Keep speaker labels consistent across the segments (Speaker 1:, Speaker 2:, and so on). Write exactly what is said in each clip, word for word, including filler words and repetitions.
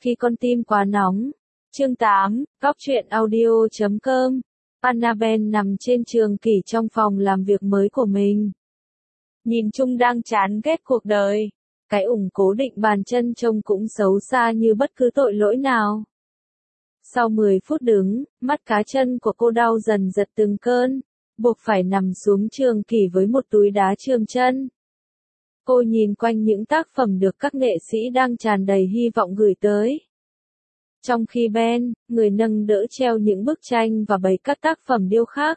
Speaker 1: Khi con tim quá nóng. Chương tám, Góc truyện audio chấm com. Annabelle nằm trên trường kỷ trong phòng làm việc mới của mình. Nhìn chung đang chán ghét cuộc đời. Cái ủng cố định bàn chân trông cũng xấu xa như bất cứ tội lỗi nào. Sau mười phút đứng, mắt cá chân của cô đau dần giật từng cơn, buộc phải nằm xuống trường kỷ với một túi đá chườm chân. Cô nhìn quanh những tác phẩm được các nghệ sĩ đang tràn đầy hy vọng gửi tới. Trong khi Ben, người nâng đỡ treo những bức tranh và bày các tác phẩm điêu khắc.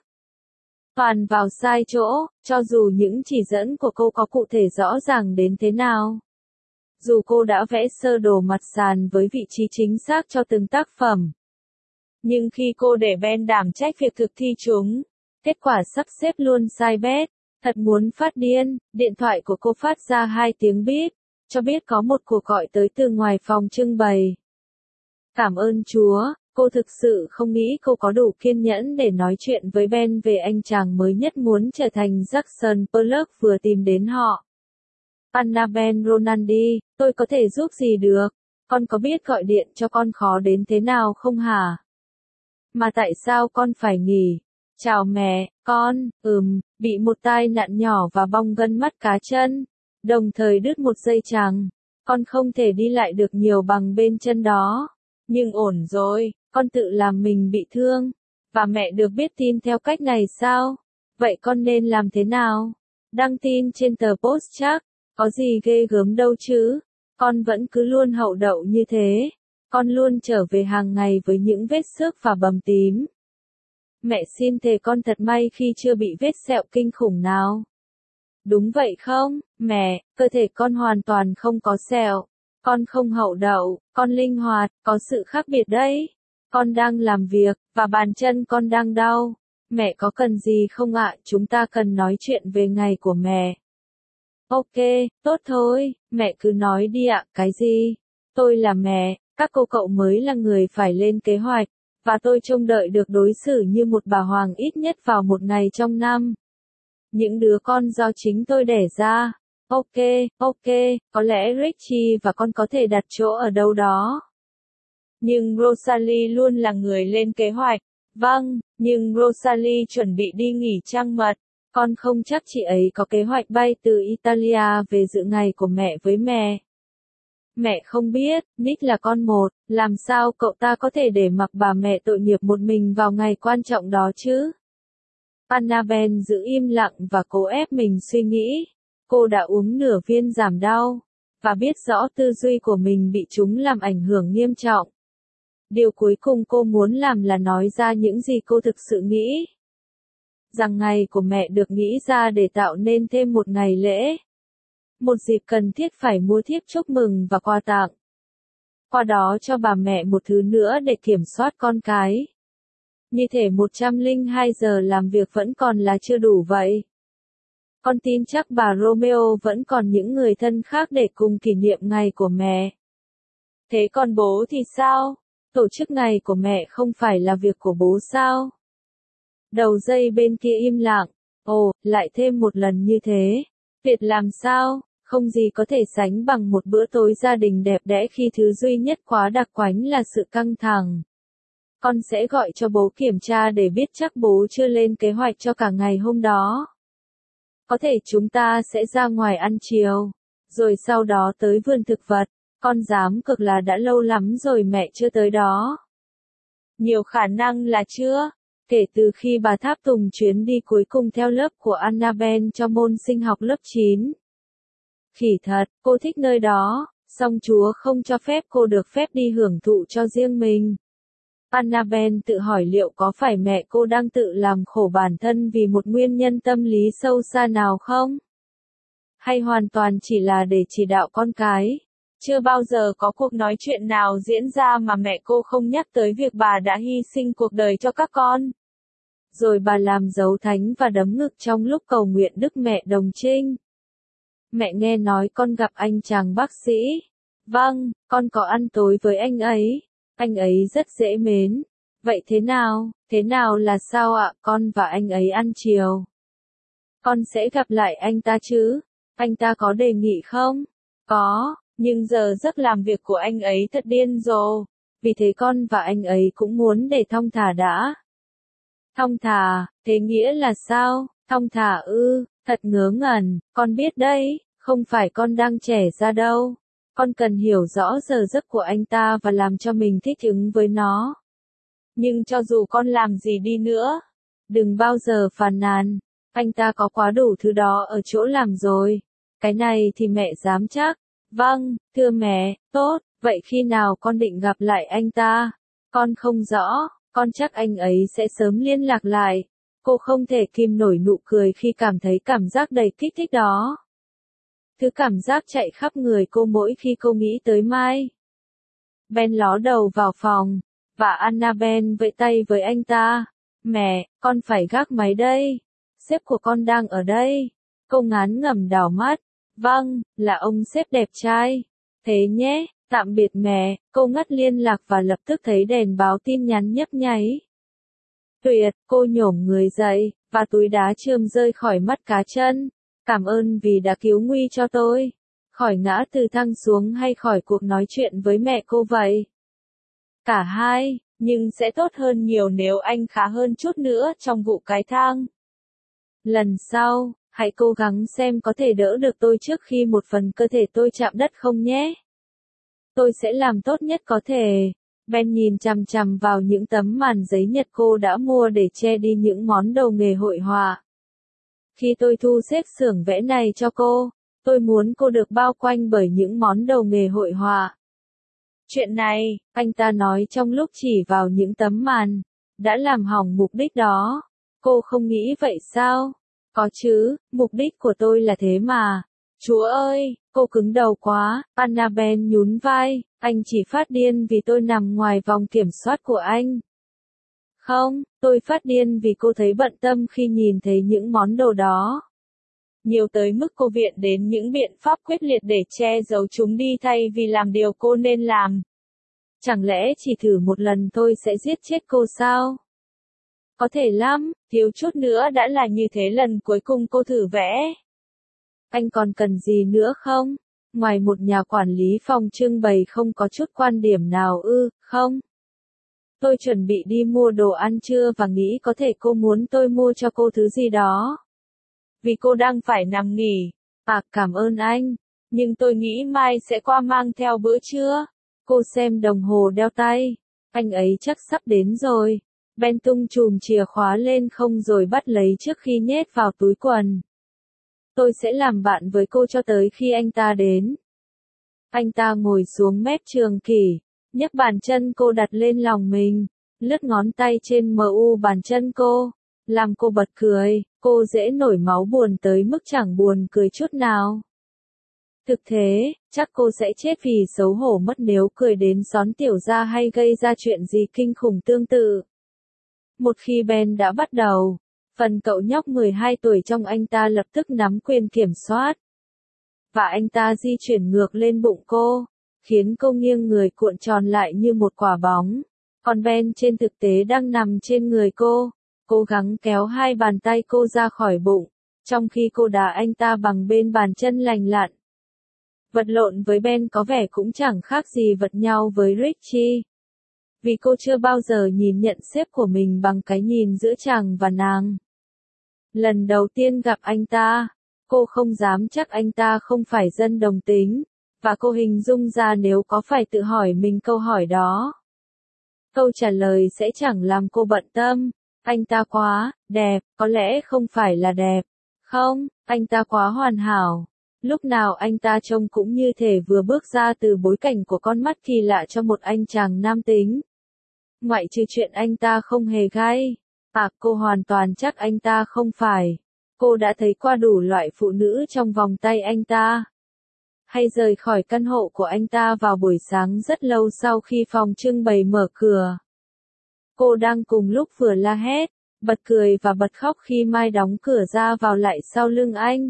Speaker 1: Toàn vào sai chỗ, cho dù những chỉ dẫn của cô có cụ thể rõ ràng đến thế nào. Dù cô đã vẽ sơ đồ mặt sàn với vị trí chính xác cho từng tác phẩm. Nhưng khi cô để Ben đảm trách việc thực thi chúng, kết quả sắp xếp luôn sai bét. Thật muốn phát điên, điện thoại của cô phát ra hai tiếng bíp, cho biết có một cuộc gọi tới từ ngoài phòng trưng bày. Cảm ơn Chúa, cô thực sự không nghĩ cô có đủ kiên nhẫn để nói chuyện với Ben về anh chàng mới nhất muốn trở thành Jackson Pollock vừa tìm đến họ. Annabelle Ronaldi, tôi có thể giúp gì được? Con có biết gọi điện cho con khó đến thế nào không hả? Mà tại sao con phải nghỉ? Chào mẹ, con, ừm, bị một tai nạn nhỏ và bong gân mắt cá chân, đồng thời đứt một dây chằng. Con không thể đi lại được nhiều bằng bên chân đó. Nhưng ổn rồi, con tự làm mình bị thương. Và mẹ được biết tin theo cách này sao? Vậy con nên làm thế nào? Đăng tin trên tờ post chắc, có gì ghê gớm đâu chứ. Con vẫn cứ luôn hậu đậu như thế. Con luôn trở về hàng ngày với những vết xước và bầm tím. Mẹ xin thề con thật may khi chưa bị vết sẹo kinh khủng nào. Đúng vậy không, mẹ, cơ thể con hoàn toàn không có sẹo. Con không hậu đậu, con linh hoạt, có sự khác biệt đấy. Con đang làm việc, và bàn chân con đang đau. Mẹ có cần gì không ạ? Chúng ta cần nói chuyện về ngày của mẹ. Ok, tốt thôi, mẹ cứ nói đi ạ. Cái gì? Tôi là mẹ, các cô cậu mới là người phải lên kế hoạch. Và tôi trông đợi được đối xử như một bà hoàng ít nhất vào một ngày trong năm. Những đứa con do chính tôi đẻ ra. Ok, ok, có lẽ Richie và con có thể đặt chỗ ở đâu đó. Nhưng Rosalie luôn là người lên kế hoạch. Vâng, nhưng Rosalie chuẩn bị đi nghỉ trăng mật. Con không chắc chị ấy có kế hoạch bay từ Italia về dự ngày của mẹ với mẹ. Mẹ không biết, Nick là con một, làm sao cậu ta có thể để mặc bà mẹ tội nghiệp một mình vào ngày quan trọng đó chứ? Annabelle giữ im lặng và cố ép mình suy nghĩ. Cô đã uống nửa viên giảm đau, và biết rõ tư duy của mình bị chúng làm ảnh hưởng nghiêm trọng. Điều cuối cùng cô muốn làm là nói ra những gì cô thực sự nghĩ. Rằng ngày của mẹ được nghĩ ra để tạo nên thêm một ngày lễ. Một dịp cần thiết phải mua thiếp chúc mừng và quà tặng. Qua đó cho bà mẹ một thứ nữa để kiểm soát con cái. Như thể một trăm lẻ hai giờ làm việc vẫn còn là chưa đủ vậy. Con tin chắc bà Romeo vẫn còn những người thân khác để cùng kỷ niệm ngày của mẹ. Thế còn bố thì sao? Tổ chức ngày của mẹ không phải là việc của bố sao? Đầu dây bên kia im lặng. Ồ, lại thêm một lần như thế. Tuyệt làm sao? Không gì có thể sánh bằng một bữa tối gia đình đẹp đẽ khi thứ duy nhất quá đặc quánh là sự căng thẳng. Con sẽ gọi cho bố kiểm tra để biết chắc bố chưa lên kế hoạch cho cả ngày hôm đó. Có thể chúng ta sẽ ra ngoài ăn chiều, rồi sau đó tới vườn thực vật. Con dám cược là đã lâu lắm rồi mẹ chưa tới đó. Nhiều khả năng là chưa. Kể từ khi bà tháp tùng chuyến đi cuối cùng theo lớp của Annabelle cho môn sinh học lớp chín. Khỉ thật, cô thích nơi đó, song Chúa không cho phép cô được phép đi hưởng thụ cho riêng mình. Annabelle tự hỏi liệu có phải mẹ cô đang tự làm khổ bản thân vì một nguyên nhân tâm lý sâu xa nào không? Hay hoàn toàn chỉ là để chỉ đạo con cái? Chưa bao giờ có cuộc nói chuyện nào diễn ra mà mẹ cô không nhắc tới việc bà đã hy sinh cuộc đời cho các con. Rồi bà làm dấu thánh và đấm ngực trong lúc cầu nguyện Đức Mẹ Đồng Trinh. Mẹ nghe nói con gặp anh chàng bác sĩ. Vâng, con có ăn tối với anh ấy. Anh ấy rất dễ mến. Vậy thế nào, thế nào là sao ạ? Con và anh ấy ăn chiều. Con sẽ gặp lại anh ta chứ? Anh ta có đề nghị không? Có, Nhưng giờ giấc làm việc của anh ấy thật điên rồ. Vì thế con và anh ấy cũng muốn để thong thả đã. Thong thả, thế nghĩa là sao? Thong thả ư, thật ngớ ngẩn, con biết đấy, không phải con đang trẻ ra đâu. Con cần hiểu rõ giờ giấc của anh ta và làm cho mình thích ứng với nó. Nhưng cho dù con làm gì đi nữa, đừng bao giờ phàn nàn, anh ta có quá đủ thứ đó ở chỗ làm rồi. Cái này thì mẹ dám chắc. Vâng, thưa mẹ, tốt, vậy khi nào con định gặp lại anh ta? Con không rõ, con chắc anh ấy sẽ sớm liên lạc lại. Cô không thể kìm nổi nụ cười khi cảm thấy cảm giác đầy kích thích đó. Thứ cảm giác chạy khắp người cô mỗi khi cô nghĩ tới Mai. Ben ló đầu vào phòng, và Annabelle vẫy tay với anh ta. Mẹ, con phải gác máy đây. Sếp của con đang ở đây. Cô ngán ngẩm đảo mắt. Vâng, là ông sếp đẹp trai. Thế nhé, tạm biệt mẹ. Cô ngắt liên lạc và lập tức thấy đèn báo tin nhắn nhấp nháy. Tuyệt, cô nhổm người dậy, và túi đá trườm rơi khỏi mắt cá chân. Cảm ơn vì đã cứu nguy cho tôi. Khỏi ngã từ thang xuống hay khỏi cuộc nói chuyện với mẹ cô vậy? Cả hai, nhưng sẽ tốt hơn nhiều nếu anh khá hơn chút nữa trong vụ cái thang. Lần sau, hãy cố gắng xem có thể đỡ được tôi trước khi một phần cơ thể tôi chạm đất không nhé. Tôi sẽ làm tốt nhất có thể. Ben nhìn chằm chằm vào những tấm màn giấy nhật cô đã mua để che đi những món đồ nghề hội họa. Khi tôi thu xếp xưởng vẽ này cho cô, tôi muốn cô được bao quanh bởi những món đồ nghề hội họa. Chuyện này, anh ta nói trong lúc chỉ vào những tấm màn, đã làm hỏng mục đích đó. Cô không nghĩ vậy sao? Có chứ, mục đích của tôi là thế mà. Chúa ơi, cô cứng đầu quá. Annabelle nhún vai, anh chỉ phát điên vì tôi nằm ngoài vòng kiểm soát của anh. Không, tôi phát điên vì cô thấy bận tâm khi nhìn thấy những món đồ đó. Nhiều tới mức cô viện đến những biện pháp quyết liệt để che giấu chúng đi thay vì làm điều cô nên làm. Chẳng lẽ chỉ thử một lần tôi sẽ giết chết cô sao? Có thể lắm, thiếu chút nữa đã là như thế lần cuối cùng cô thử vẽ. Anh còn cần gì nữa không? Ngoài một nhà quản lý phòng trưng bày không có chút quan điểm nào ư, không? Tôi chuẩn bị đi mua đồ ăn trưa và nghĩ có thể cô muốn tôi mua cho cô thứ gì đó. Vì cô đang phải nằm nghỉ. À, cảm ơn anh. Nhưng tôi nghĩ mai sẽ qua mang theo bữa trưa. Cô xem đồng hồ đeo tay. Anh ấy chắc sắp đến rồi. Ben tung chùm chìa khóa lên không rồi bắt lấy trước khi nhét vào túi quần. Tôi sẽ làm bạn với cô cho tới khi anh ta đến. Anh ta ngồi xuống mép trường kỷ, nhấc bàn chân cô đặt lên lòng mình, lướt ngón tay trên mu bàn chân cô, làm cô bật cười. Cô dễ nổi máu buồn tới mức chẳng buồn cười chút nào. Thực thế, chắc cô sẽ chết vì xấu hổ mất nếu cười đến xón tiểu ra hay gây ra chuyện gì kinh khủng tương tự. Một khi Ben đã bắt đầu, phần cậu nhóc mười hai tuổi trong anh ta lập tức nắm quyền kiểm soát. Và anh ta di chuyển ngược lên bụng cô, khiến cô nghiêng người cuộn tròn lại như một quả bóng. Còn Ben trên thực tế đang nằm trên người cô, cố gắng kéo hai bàn tay cô ra khỏi bụng, trong khi cô đá anh ta bằng bên bàn chân lành lặn. Vật lộn với Ben có vẻ cũng chẳng khác gì vật nhau với Richie. Vì cô chưa bao giờ nhìn nhận sếp của mình bằng cái nhìn giữa chàng và nàng. Lần đầu tiên gặp anh ta, cô không dám chắc anh ta không phải dân đồng tính, và cô hình dung ra nếu có phải tự hỏi mình câu hỏi đó. Câu trả lời sẽ chẳng làm cô bận tâm. Anh ta quá đẹp, có lẽ không phải là đẹp. Không, anh ta quá hoàn hảo. Lúc nào anh ta trông cũng như thể vừa bước ra từ bối cảnh của con mắt kỳ lạ cho một anh chàng nam tính. Ngoại trừ chuyện anh ta không hề gay. À, cô hoàn toàn chắc anh ta không phải. Cô đã thấy qua đủ loại phụ nữ trong vòng tay anh ta. Hay rời khỏi căn hộ của anh ta vào buổi sáng rất lâu sau khi phòng trưng bày mở cửa. Cô đang cùng lúc vừa la hét, bật cười và bật khóc khi Mai đóng cửa ra vào lại sau lưng anh.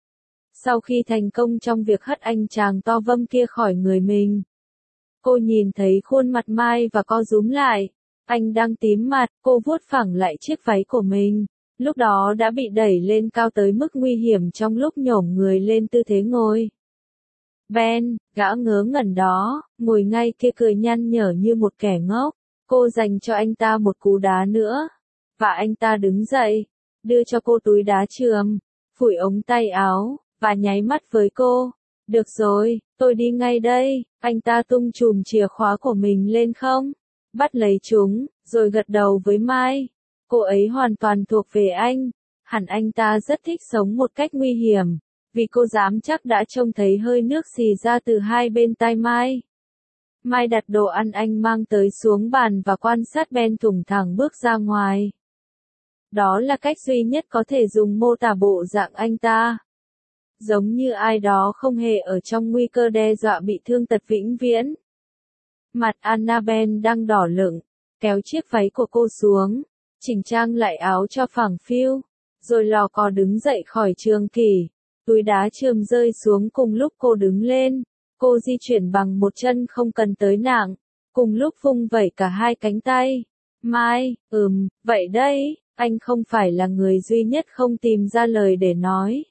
Speaker 1: Sau khi thành công trong việc hất anh chàng to vâm kia khỏi người mình, cô nhìn thấy khuôn mặt Mai và co rúm lại. Anh đang tím mặt, cô vuốt phẳng lại chiếc váy của mình, lúc đó đã bị đẩy lên cao tới mức nguy hiểm trong lúc nhổm người lên tư thế ngồi. Ben, gã ngớ ngẩn đó, ngồi ngay kia cười nhăn nhở như một kẻ ngốc. Cô dành cho anh ta một cú đá nữa. Và anh ta đứng dậy, đưa cho cô túi đá chườm, phủi ống tay áo, và nháy mắt với cô. Được rồi, tôi đi ngay đây. Anh ta tung chùm chìa khóa của mình lên không, bắt lấy chúng, rồi gật đầu với Mai. Cô ấy hoàn toàn thuộc về anh. Hẳn anh ta rất thích sống một cách nguy hiểm, vì cô dám chắc đã trông thấy hơi nước xì ra từ hai bên tai Mai. Mai đặt đồ ăn anh mang tới xuống bàn và quan sát Ben thủng thẳng bước ra ngoài. Đó là cách duy nhất có thể dùng mô tả bộ dạng anh ta. Giống như ai đó không hề ở trong nguy cơ đe dọa bị thương tật vĩnh viễn. Mặt Annabelle đang đỏ lựng, kéo chiếc váy của cô xuống, chỉnh trang lại áo cho phẳng phiu, rồi lò cò đứng dậy khỏi trường kỷ. Túi đá chườm rơi xuống cùng lúc cô đứng lên. Cô di chuyển bằng một chân không cần tới nạng, cùng lúc vung vẩy cả hai cánh tay. Mai, ừm, vậy đấy, anh không phải là người duy nhất không tìm ra lời để nói.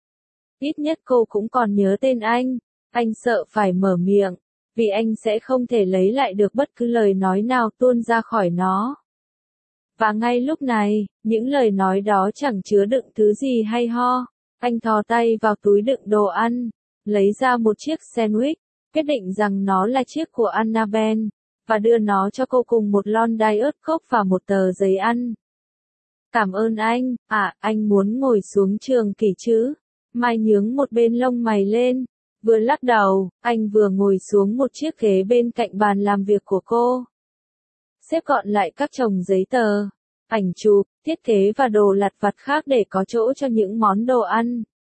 Speaker 1: Ít nhất cô cũng còn nhớ tên anh. Anh sợ phải mở miệng, vì anh sẽ không thể lấy lại được bất cứ lời nói nào tuôn ra khỏi nó. Và ngay lúc này, những lời nói đó chẳng chứa đựng thứ gì hay ho. Anh thò tay vào túi đựng đồ ăn, lấy ra một chiếc sandwich, quyết định rằng nó là chiếc của Annabelle, và đưa nó cho cô cùng một lon Diet Coke và một tờ giấy ăn. Cảm ơn anh, à, anh muốn ngồi xuống trường kỷ chứ? Mai nhướng một bên lông mày lên, vừa lắc đầu, anh vừa ngồi xuống một chiếc ghế bên cạnh bàn làm việc của cô. Xếp gọn lại các chồng giấy tờ, ảnh chụp, thiết kế và đồ lặt vặt khác để có chỗ cho những món đồ ăn.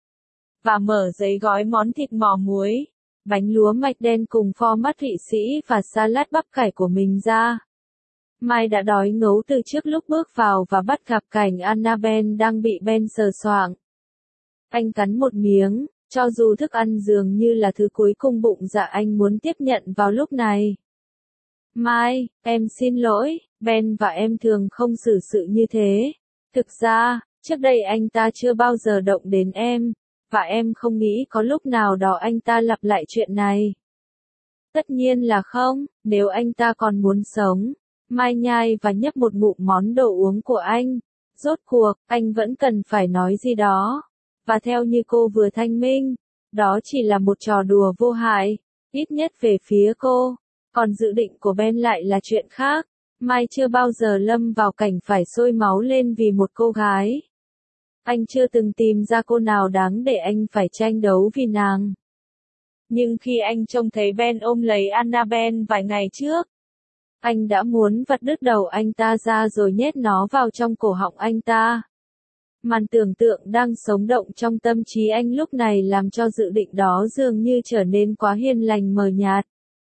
Speaker 1: Và mở giấy gói món thịt mò muối, bánh lúa mạch đen cùng pho mát Thụy Sĩ và salad bắp cải của mình ra. Mai đã đói ngấu từ trước lúc bước vào và bắt gặp cảnh Annabelle đang bị Ben sờ soạng. Anh cắn một miếng, cho dù thức ăn dường như là thứ cuối cùng bụng dạ anh muốn tiếp nhận vào lúc này. Mai, em xin lỗi, Ben và em thường không xử sự như thế. Thực ra, trước đây anh ta chưa bao giờ động đến em, và em không nghĩ có lúc nào đó anh ta lặp lại chuyện này. Tất nhiên là không, nếu anh ta còn muốn sống. Mai nhai và nhấp một ngụm món đồ uống của anh. Rốt cuộc, anh vẫn cần phải nói gì đó. Và theo như cô vừa thanh minh, đó chỉ là một trò đùa vô hại, ít nhất về phía cô. Còn dự định của Ben lại là chuyện khác. Mai chưa bao giờ lâm vào cảnh phải sôi máu lên vì một cô gái. Anh chưa từng tìm ra cô nào đáng để anh phải tranh đấu vì nàng. Nhưng khi anh trông thấy Ben ôm lấy Annabelle vài ngày trước, anh đã muốn vặt đứt đầu anh ta ra rồi nhét nó vào trong cổ họng anh ta. Màn tưởng tượng đang sống động trong tâm trí anh lúc này làm cho dự định đó dường như trở nên quá hiền lành mờ nhạt.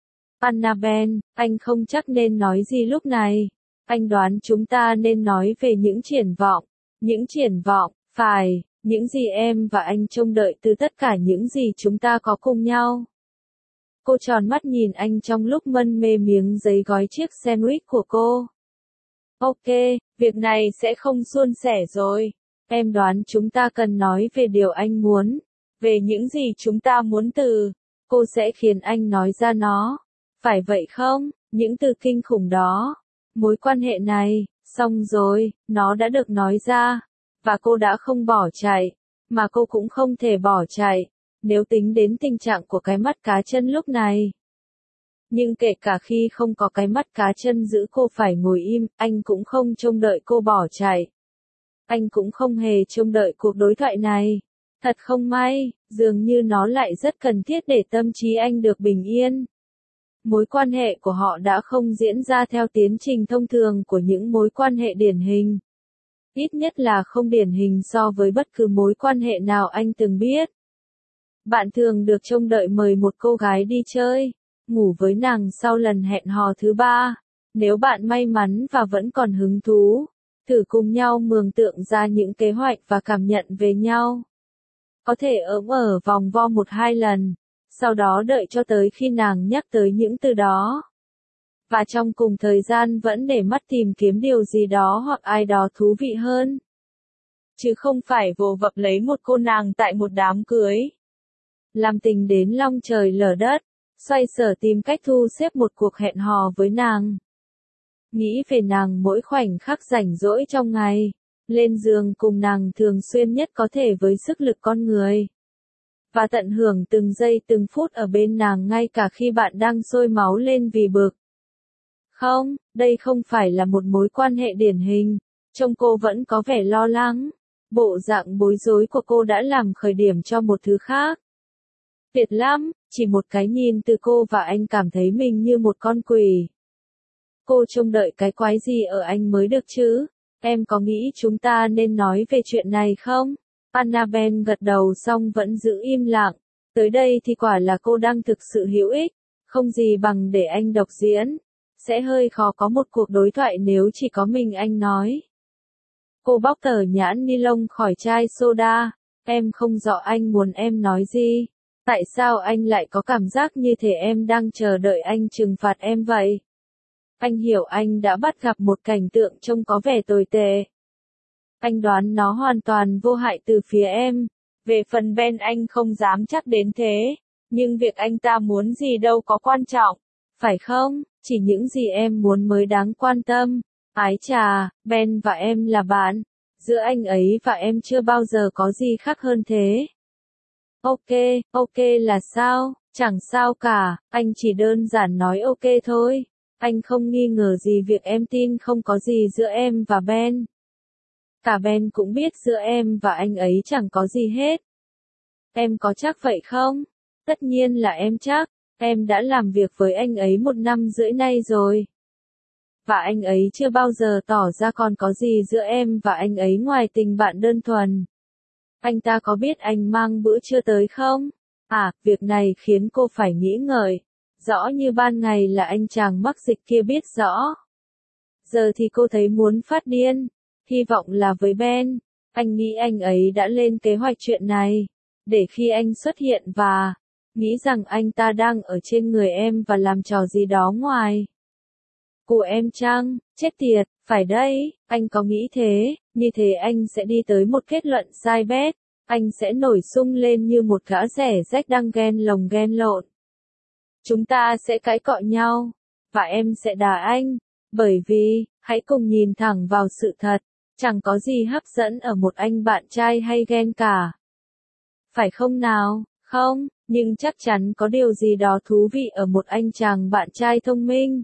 Speaker 1: Annabelle, anh không chắc nên nói gì lúc này. Anh đoán chúng ta nên nói về những triển vọng. Những triển vọng, phải, những gì em và anh trông đợi từ tất cả những gì chúng ta có cùng nhau. Cô tròn mắt nhìn anh trong lúc mân mê miếng giấy gói chiếc sandwich của cô. Ok, việc này sẽ không suôn sẻ rồi. Em đoán chúng ta cần nói về điều anh muốn. Về những gì chúng ta muốn từ. Cô sẽ khiến anh nói ra nó. Phải vậy không? Những từ kinh khủng đó. Mối quan hệ này, xong rồi, nó đã được nói ra. Và cô đã không bỏ chạy. Mà cô cũng không thể bỏ chạy. Nếu tính đến tình trạng của cái mắt cá chân lúc này. Nhưng kể cả khi không có cái mắt cá chân giữ cô phải ngồi im, anh cũng không trông đợi cô bỏ chạy. Anh cũng không hề trông đợi cuộc đối thoại này. Thật không may, dường như nó lại rất cần thiết để tâm trí anh được bình yên. Mối quan hệ của họ đã không diễn ra theo tiến trình thông thường của những mối quan hệ điển hình. Ít nhất là không điển hình so với bất cứ mối quan hệ nào anh từng biết. Bạn thường được trông đợi mời một cô gái đi chơi, ngủ với nàng sau lần hẹn hò thứ ba. Nếu bạn may mắn và vẫn còn hứng thú, thử cùng nhau mường tượng ra những kế hoạch và cảm nhận về nhau. Có thể ỡm ở vòng vo một hai lần, sau đó đợi cho tới khi nàng nhắc tới những từ đó. Và trong cùng thời gian vẫn để mắt tìm kiếm điều gì đó hoặc ai đó thú vị hơn. Chứ không phải vồ vập lấy một cô nàng tại một đám cưới. làm tình đến long trời lở đất, xoay sở tìm cách thu xếp một cuộc hẹn hò với nàng. Nghĩ về nàng mỗi khoảnh khắc rảnh rỗi trong ngày, lên giường cùng nàng thường xuyên nhất có thể với sức lực con người. Và tận hưởng từng giây từng phút ở bên nàng ngay cả khi bạn đang sôi máu lên vì bực. Không, đây không phải là một mối quan hệ điển hình, trông cô vẫn có vẻ lo lắng. Bộ dạng bối rối của cô đã làm khởi điểm cho một thứ khác. Tuyệt lắm, chỉ một cái nhìn từ cô và anh cảm thấy mình như một con quỷ. Cô trông đợi cái quái gì ở anh mới được chứ? Em có nghĩ chúng ta nên nói về chuyện này không? Annabelle gật đầu xong vẫn giữ im lặng. Tới đây thì quả là cô đang thực sự hữu ích, không gì bằng để anh độc diễn. Sẽ hơi khó có một cuộc đối thoại nếu chỉ có mình anh nói. Cô bóc tờ nhãn ni lông khỏi chai soda. Em không rõ anh muốn em nói gì. Tại sao anh lại có cảm giác như thể em đang chờ đợi anh trừng phạt em vậy? Anh hiểu anh đã bắt gặp một cảnh tượng trông có vẻ tồi tệ. Anh đoán nó hoàn toàn vô hại từ phía em. Về phần Ben anh không dám chắc đến thế. Nhưng việc anh ta muốn gì đâu có quan trọng. Phải không? Chỉ những gì em muốn mới đáng quan tâm. Ái chà, Ben và em là bạn. Giữa anh ấy và em chưa bao giờ có gì khác hơn thế. Ok, ok là sao? Chẳng sao cả, anh chỉ đơn giản nói ok thôi. Anh không nghi ngờ gì việc em tin không có gì giữa em và Ben. Cả Ben cũng biết giữa em và anh ấy chẳng có gì hết. Em có chắc vậy không? Tất nhiên là em chắc. Em đã làm việc với anh ấy một năm rưỡi nay rồi. Và anh ấy chưa bao giờ tỏ ra còn có gì giữa em và anh ấy ngoài tình bạn đơn thuần. Anh ta có biết anh mang bữa trưa tới không? À, việc này khiến cô phải nghĩ ngợi. Rõ như ban ngày là anh chàng mắc dịch kia biết rõ. Giờ thì cô thấy muốn phát điên. Hy vọng là với Ben. Anh nghĩ anh ấy đã lên kế hoạch chuyện này. Để khi anh xuất hiện và nghĩ rằng anh ta đang ở trên người em và làm trò gì đó ngoài của em chăng? Chết tiệt, phải đấy, anh có nghĩ thế, như thế anh sẽ đi tới một kết luận sai bét. Anh sẽ nổi sung lên như một gã rẻ rách đang ghen lồng ghen lộn. Chúng ta sẽ cãi cọ nhau, và em sẽ đá anh, bởi vì, hãy cùng nhìn thẳng vào sự thật, chẳng có gì hấp dẫn ở một anh bạn trai hay ghen cả. Phải không nào? Không, nhưng chắc chắn có điều gì đó thú vị ở một anh chàng bạn trai thông minh.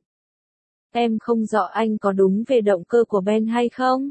Speaker 1: Em không rõ anh có đúng về động cơ của Ben hay không?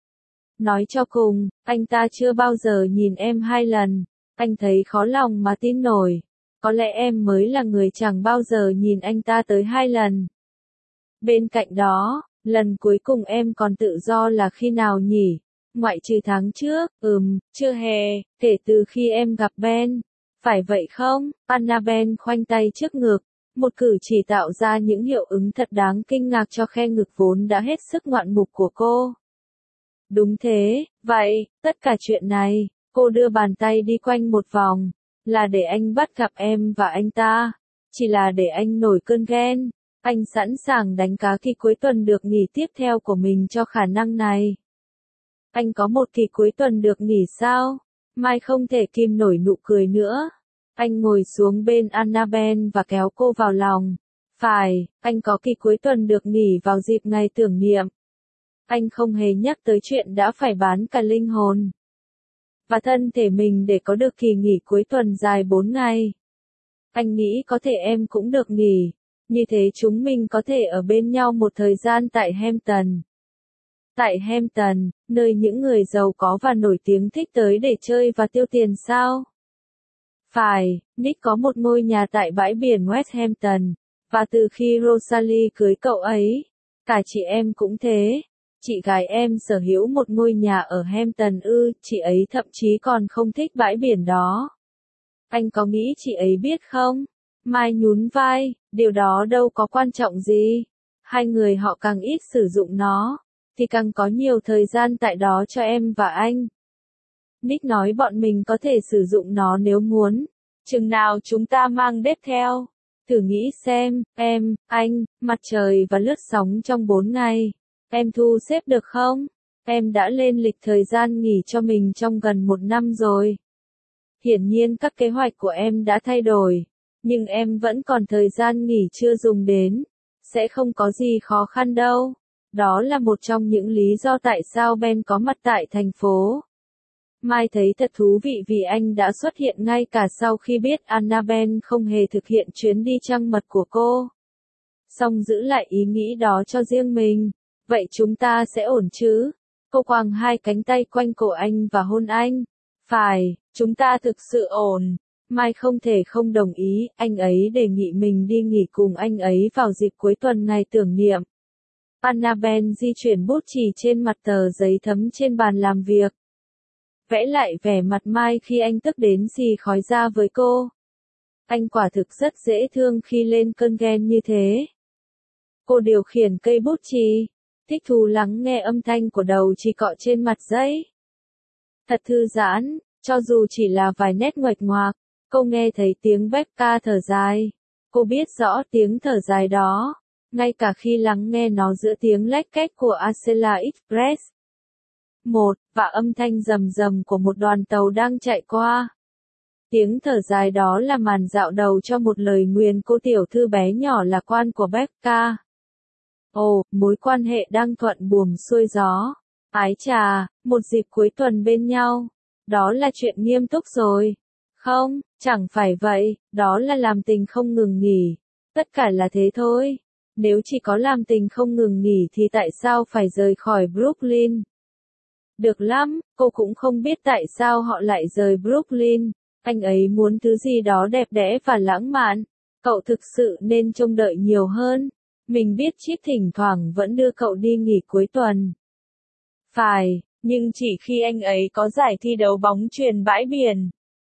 Speaker 1: Nói cho cùng, anh ta chưa bao giờ nhìn em hai lần. Anh thấy khó lòng mà tin nổi. Có lẽ em mới là người chẳng bao giờ nhìn anh ta tới hai lần. Bên cạnh đó, lần cuối cùng em còn tự do là khi nào nhỉ? Ngoại trừ tháng trước, ừm, chưa hề, kể từ khi em gặp Ben. Phải vậy không? Annabelle khoanh tay trước ngực. Một cử chỉ tạo ra những hiệu ứng thật đáng kinh ngạc cho khe ngực vốn đã hết sức ngoạn mục của cô. Đúng thế, vậy, tất cả chuyện này, cô đưa bàn tay đi quanh một vòng, là để anh bắt gặp em và anh ta, chỉ là để anh nổi cơn ghen. Anh sẵn sàng đánh cá kỳ cuối tuần được nghỉ tiếp theo của mình cho khả năng này. Anh có một kỳ cuối tuần được nghỉ sao? Mai không thể kìm nổi nụ cười nữa. Anh ngồi xuống bên Annabelle và kéo cô vào lòng. Phải, anh có kỳ cuối tuần được nghỉ vào dịp ngày tưởng niệm. Anh không hề nhắc tới chuyện đã phải bán cả linh hồn và thân thể mình để có được kỳ nghỉ cuối tuần dài bốn ngày. Anh nghĩ có thể em cũng được nghỉ. Như thế chúng mình có thể ở bên nhau một thời gian tại Hampton. Tại Hampton, nơi những người giàu có và nổi tiếng thích tới để chơi và tiêu tiền sao? Phải, Nick có một ngôi nhà tại bãi biển West Hampton, và từ khi Rosalie cưới cậu ấy, cả chị em cũng thế. Chị gái em sở hữu một ngôi nhà ở Hampton ư, chị ấy thậm chí còn không thích bãi biển đó. Anh có nghĩ chị ấy biết không? Mai nhún vai, điều đó đâu có quan trọng gì. Hai người họ càng ít sử dụng nó, thì càng có nhiều thời gian tại đó cho em và anh. Nick nói bọn mình có thể sử dụng nó nếu muốn. Chừng nào chúng ta mang đếp theo. Thử nghĩ xem, em, anh, mặt trời và lướt sóng trong bốn ngày. Em thu xếp được không? Em đã lên lịch thời gian nghỉ cho mình trong gần một năm rồi. Hiển nhiên các kế hoạch của em đã thay đổi, nhưng em vẫn còn thời gian nghỉ chưa dùng đến, sẽ không có gì khó khăn đâu. Đó là một trong những lý do tại sao Ben có mặt tại thành phố. Mai thấy thật thú vị vì anh đã xuất hiện ngay cả sau khi biết Annabelle không hề thực hiện chuyến đi trăng mật của cô. Song giữ lại ý nghĩ đó cho riêng mình. Vậy chúng ta sẽ ổn chứ? Cô quàng hai cánh tay quanh cổ anh và hôn anh. Phải, chúng ta thực sự ổn. Mai không thể không đồng ý, anh ấy đề nghị mình đi nghỉ cùng anh ấy vào dịp cuối tuần ngày tưởng niệm. Annabelle di chuyển bút chì trên mặt tờ giấy thấm trên bàn làm việc. Vẽ lại vẻ mặt Mai khi anh tức đến xì khói ra với cô. Anh quả thực rất dễ thương khi lên cơn ghen như thế. Cô điều khiển cây bút chì, thích thú lắng nghe âm thanh của đầu chì cọ trên mặt giấy. Thật thư giãn, cho dù chỉ là vài nét nguệch ngoạc, cô nghe thấy tiếng Becca thở dài. Cô biết rõ tiếng thở dài đó, ngay cả khi lắng nghe nó giữa tiếng lách cách của Acela Express. Một, và âm thanh rầm rầm của một đoàn tàu đang chạy qua. Tiếng thở dài đó là màn dạo đầu cho một lời nguyền cô tiểu thư bé nhỏ lạc quan của Becca. Ồ, mối quan hệ đang thuận buồm xuôi gió. Ái chà, một dịp cuối tuần bên nhau. Đó là chuyện nghiêm túc rồi. Không, chẳng phải vậy, đó là làm tình không ngừng nghỉ. Tất cả là thế thôi. Nếu chỉ có làm tình không ngừng nghỉ thì tại sao phải rời khỏi Brooklyn? Được lắm, cô cũng không biết tại sao họ lại rời Brooklyn. Anh ấy muốn thứ gì đó đẹp đẽ và lãng mạn. Cậu thực sự nên trông đợi nhiều hơn. Mình biết Chip thỉnh thoảng vẫn đưa cậu đi nghỉ cuối tuần. Phải, nhưng chỉ khi anh ấy có giải thi đấu bóng chuyền bãi biển.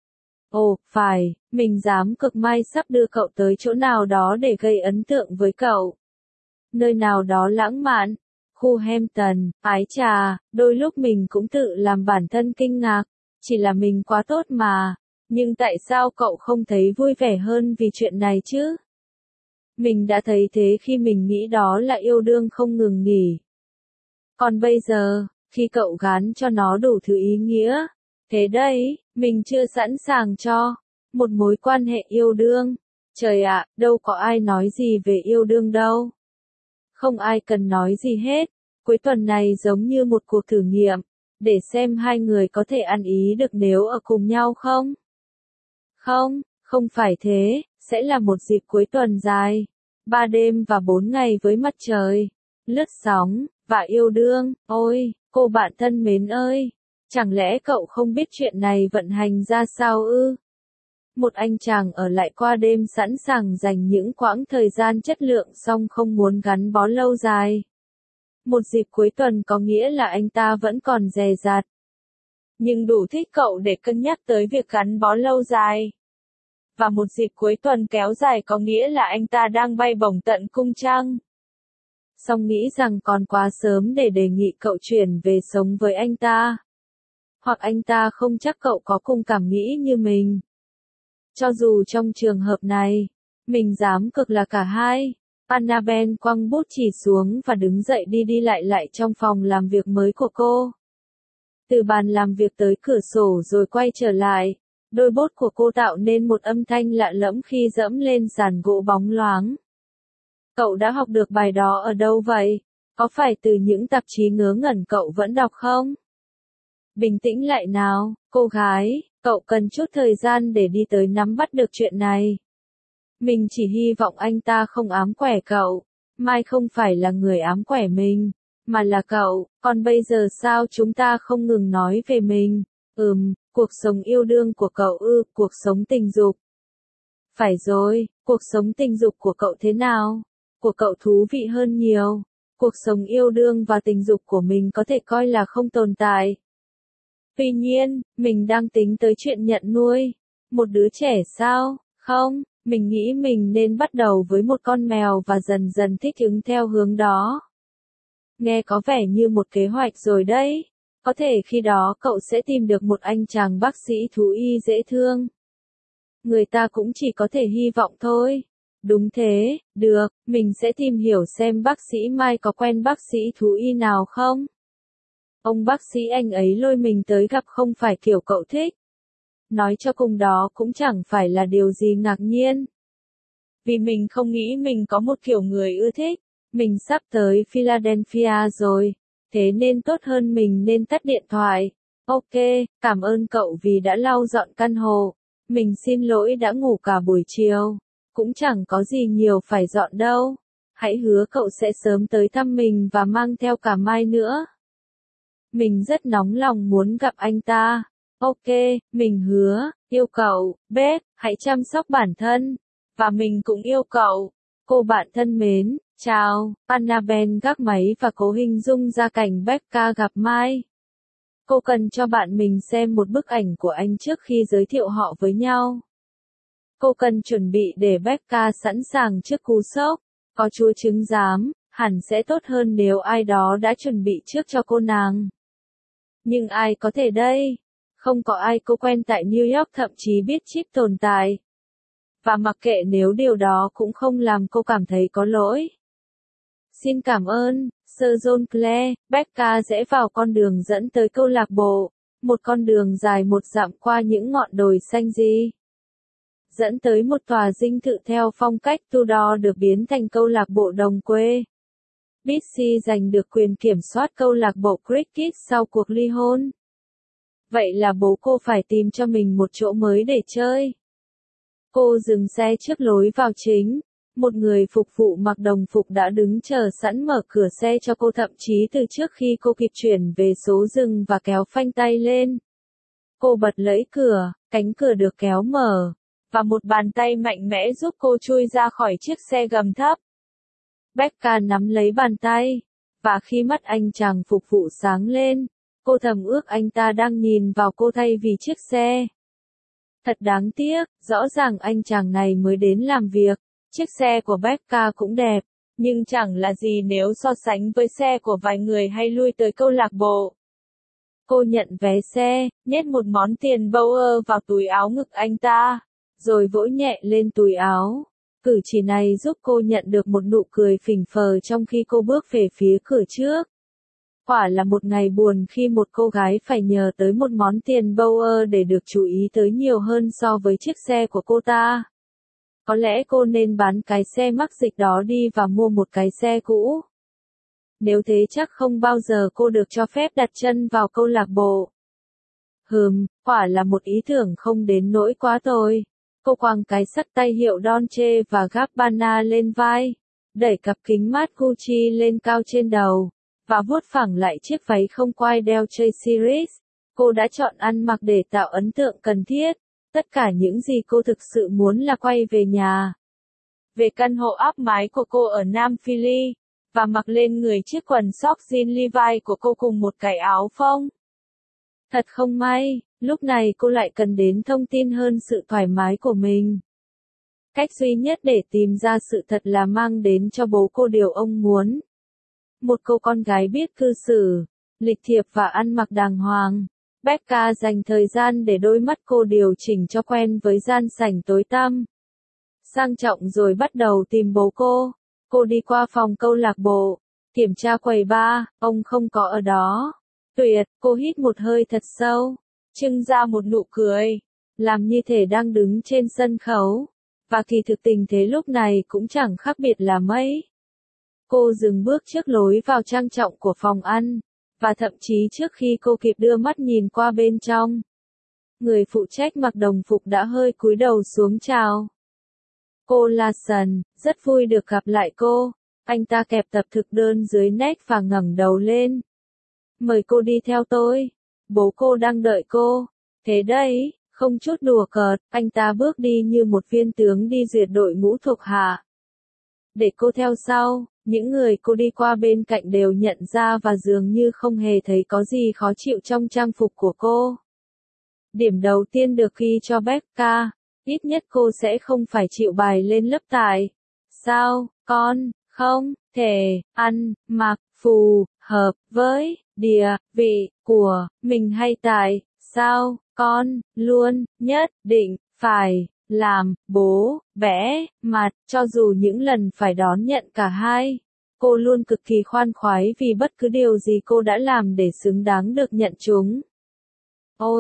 Speaker 1: Ồ, phải, mình dám cực may sắp đưa cậu tới chỗ nào đó để gây ấn tượng với cậu. Nơi nào đó lãng mạn. Khu Hampton, ái chà, đôi lúc mình cũng tự làm bản thân kinh ngạc. Chỉ là mình quá tốt mà. Nhưng tại sao cậu không thấy vui vẻ hơn vì chuyện này chứ? Mình đã thấy thế khi mình nghĩ đó là yêu đương không ngừng nghỉ. Còn bây giờ, khi cậu gán cho nó đủ thứ ý nghĩa, thế đấy, mình chưa sẵn sàng cho một mối quan hệ yêu đương. Trời ạ, đâu có ai nói gì về yêu đương đâu. Không ai cần nói gì hết. Cuối tuần này giống như một cuộc thử nghiệm, để xem hai người có thể ăn ý được nếu ở cùng nhau không? Không, không phải thế, sẽ là một dịp cuối tuần dài. Ba đêm và bốn ngày với mặt trời, lướt sóng, và yêu đương. Ôi, cô bạn thân mến ơi, chẳng lẽ cậu không biết chuyện này vận hành ra sao ư? Một anh chàng ở lại qua đêm sẵn sàng dành những quãng thời gian chất lượng song không muốn gắn bó lâu dài. Một dịp cuối tuần có nghĩa là anh ta vẫn còn dè dặt. Nhưng đủ thích cậu để cân nhắc tới việc gắn bó lâu dài. Và một dịp cuối tuần kéo dài có nghĩa là anh ta đang bay bổng tận cung trăng. Song nghĩ rằng còn quá sớm để đề nghị cậu chuyển về sống với anh ta. Hoặc anh ta không chắc cậu có cùng cảm nghĩ như mình. Cho dù trong trường hợp này, mình dám cực là cả hai. Annabelle quăng bút chì xuống và đứng dậy đi đi lại lại trong phòng làm việc mới của cô. Từ bàn làm việc tới cửa sổ rồi quay trở lại. Đôi bốt của cô tạo nên một âm thanh lạ lẫm khi dẫm lên sàn gỗ bóng loáng. Cậu đã học được bài đó ở đâu vậy? Có phải từ những tạp chí ngớ ngẩn cậu vẫn đọc không? Bình tĩnh lại nào, cô gái, cậu cần chút thời gian để đi tới nắm bắt được chuyện này. Mình chỉ hy vọng anh ta không ám quẻ cậu. Mai không phải là người ám quẻ mình, mà là cậu. Còn bây giờ sao chúng ta không ngừng nói về mình? Ừm, cuộc sống yêu đương của cậu ư, cuộc sống tình dục. Phải rồi, cuộc sống tình dục của cậu thế nào? Của cậu thú vị hơn nhiều. Cuộc sống yêu đương và tình dục của mình có thể coi là không tồn tại. Tuy nhiên, mình đang tính tới chuyện nhận nuôi. Một đứa trẻ sao? Không, mình nghĩ mình nên bắt đầu với một con mèo và dần dần thích ứng theo hướng đó. Nghe có vẻ như một kế hoạch rồi đấy. Có thể khi đó cậu sẽ tìm được một anh chàng bác sĩ thú y dễ thương. Người ta cũng chỉ có thể hy vọng thôi. Đúng thế, được, mình sẽ tìm hiểu xem bác sĩ Mai có quen bác sĩ thú y nào không. Ông bác sĩ anh ấy lôi mình tới gặp không phải kiểu cậu thích. nói cho cùng đó cũng chẳng phải là điều gì ngạc nhiên. Vì mình không nghĩ mình có một kiểu người ưa thích, mình sắp tới Philadelphia rồi, thế nên tốt hơn mình nên tắt điện thoại. Ok, cảm ơn cậu vì đã lau dọn căn hộ. Mình xin lỗi đã ngủ cả buổi chiều. Cũng chẳng có gì nhiều phải dọn đâu. Hãy hứa cậu sẽ sớm tới thăm mình và mang theo cả Mai nữa. Mình rất nóng lòng muốn gặp anh ta. Ok, mình hứa, yêu cậu, Beth, hãy chăm sóc bản thân. Và mình cũng yêu cậu. Cô bạn thân mến, chào, Annabelle gác máy và cố hình dung ra cảnh Becca gặp Mai. Cô cần cho bạn mình xem một bức ảnh của anh trước khi giới thiệu họ với nhau. Cô cần chuẩn bị để Becca sẵn sàng trước cú sốc. Có chúa chứng giám, hẳn sẽ tốt hơn nếu ai đó đã chuẩn bị trước cho cô nàng. Nhưng ai có thể đây? Không có ai cô quen tại New York thậm chí biết chip tồn tại. Và mặc kệ nếu điều đó cũng không làm cô cảm thấy có lỗi. Xin cảm ơn, Sir John Clare. Becca rẽ vào con đường dẫn tới câu lạc bộ. Một con đường dài một dặm qua những ngọn đồi xanh gì. Dẫn tới một tòa dinh thự theo phong cách Tudor được biến thành câu lạc bộ đồng quê. Bitsy giành được quyền kiểm soát câu lạc bộ cricket sau cuộc ly hôn. Vậy là bố cô phải tìm cho mình một chỗ mới để chơi. Cô dừng xe trước lối vào chính. Một người phục vụ mặc đồng phục đã đứng chờ sẵn mở cửa xe cho cô thậm chí từ trước khi cô kịp chuyển về số dừng và kéo phanh tay lên. Cô bật lẫy cửa, cánh cửa được kéo mở, và một bàn tay mạnh mẽ giúp cô chui ra khỏi chiếc xe gầm thấp. Becca nắm lấy bàn tay, và khi mắt anh chàng phục vụ sáng lên, cô thầm ước anh ta đang nhìn vào cô thay vì chiếc xe. Thật đáng tiếc, rõ ràng anh chàng này mới đến làm việc. Chiếc xe của Becca cũng đẹp, nhưng chẳng là gì nếu so sánh với xe của vài người hay lui tới câu lạc bộ. Cô nhận vé xe, nhét một món tiền Bower vào túi áo ngực anh ta, rồi vỗ nhẹ lên túi áo. Cử chỉ này giúp cô nhận được một nụ cười phỉnh phờ trong khi cô bước về phía cửa trước. Quả là một ngày buồn khi một cô gái phải nhờ tới một món tiền Bower để được chú ý tới nhiều hơn so với chiếc xe của cô ta. Có lẽ cô nên bán cái xe mắc dịch đó đi và mua một cái xe cũ. Nếu thế chắc không bao giờ cô được cho phép đặt chân vào câu lạc bộ. Hừm, quả là một ý tưởng không đến nỗi quá tồi. Cô quàng cái xách tay hiệu Dolce và Gabbana lên vai, đẩy cặp kính mát Gucci lên cao trên đầu, và vuốt phẳng lại chiếc váy không quai đeo J Series. Cô đã chọn ăn mặc để tạo ấn tượng cần thiết. Tất cả những gì cô thực sự muốn là quay về nhà. Về căn hộ áp mái của cô ở Nam Philly, và mặc lên người chiếc quần sóc jean Levi của cô cùng một cái áo phông. Thật không may, lúc này cô lại cần đến thông tin hơn sự thoải mái của mình. Cách duy nhất để tìm ra sự thật là mang đến cho bố cô điều ông muốn. Một cô con gái biết cư xử, lịch thiệp và ăn mặc đàng hoàng. Becca dành thời gian để đôi mắt cô điều chỉnh cho quen với gian sảnh tối tăm. Sang trọng rồi bắt đầu tìm bố cô. Cô đi qua phòng câu lạc bộ, kiểm tra quầy bar, ông không có ở đó. Tuyệt, cô hít một hơi thật sâu, trưng ra một nụ cười, làm như thể đang đứng trên sân khấu. Và kỳ thực tình thế lúc này cũng chẳng khác biệt là mấy. Cô dừng bước trước lối vào trang trọng của phòng ăn. Và thậm chí trước khi cô kịp đưa mắt nhìn qua bên trong, người phụ trách mặc đồng phục đã hơi cúi đầu xuống chào. Cô Larson, rất vui được gặp lại cô. Anh ta kẹp tập thực đơn dưới nách và ngẩng đầu lên. Mời cô đi theo tôi. Bố cô đang đợi cô. Thế đấy, không chút đùa cợt, anh ta bước đi như một viên tướng đi duyệt đội ngũ thuộc hạ. Để cô theo sau. Những người cô đi qua bên cạnh đều nhận ra và dường như không hề thấy có gì khó chịu trong trang phục của cô. Điểm đầu tiên được ghi cho Becca, ít nhất cô sẽ không phải chịu bài lên lớp tài. Sao, con, không thể ăn, mặc, phù hợp với địa vị của mình hay tại sao con luôn nhất định phải làm bố bẽ mặt, cho dù những lần phải đón nhận cả hai. Cô luôn cực kỳ khoan khoái vì bất cứ điều gì cô đã làm để xứng đáng được nhận chúng. Ôi,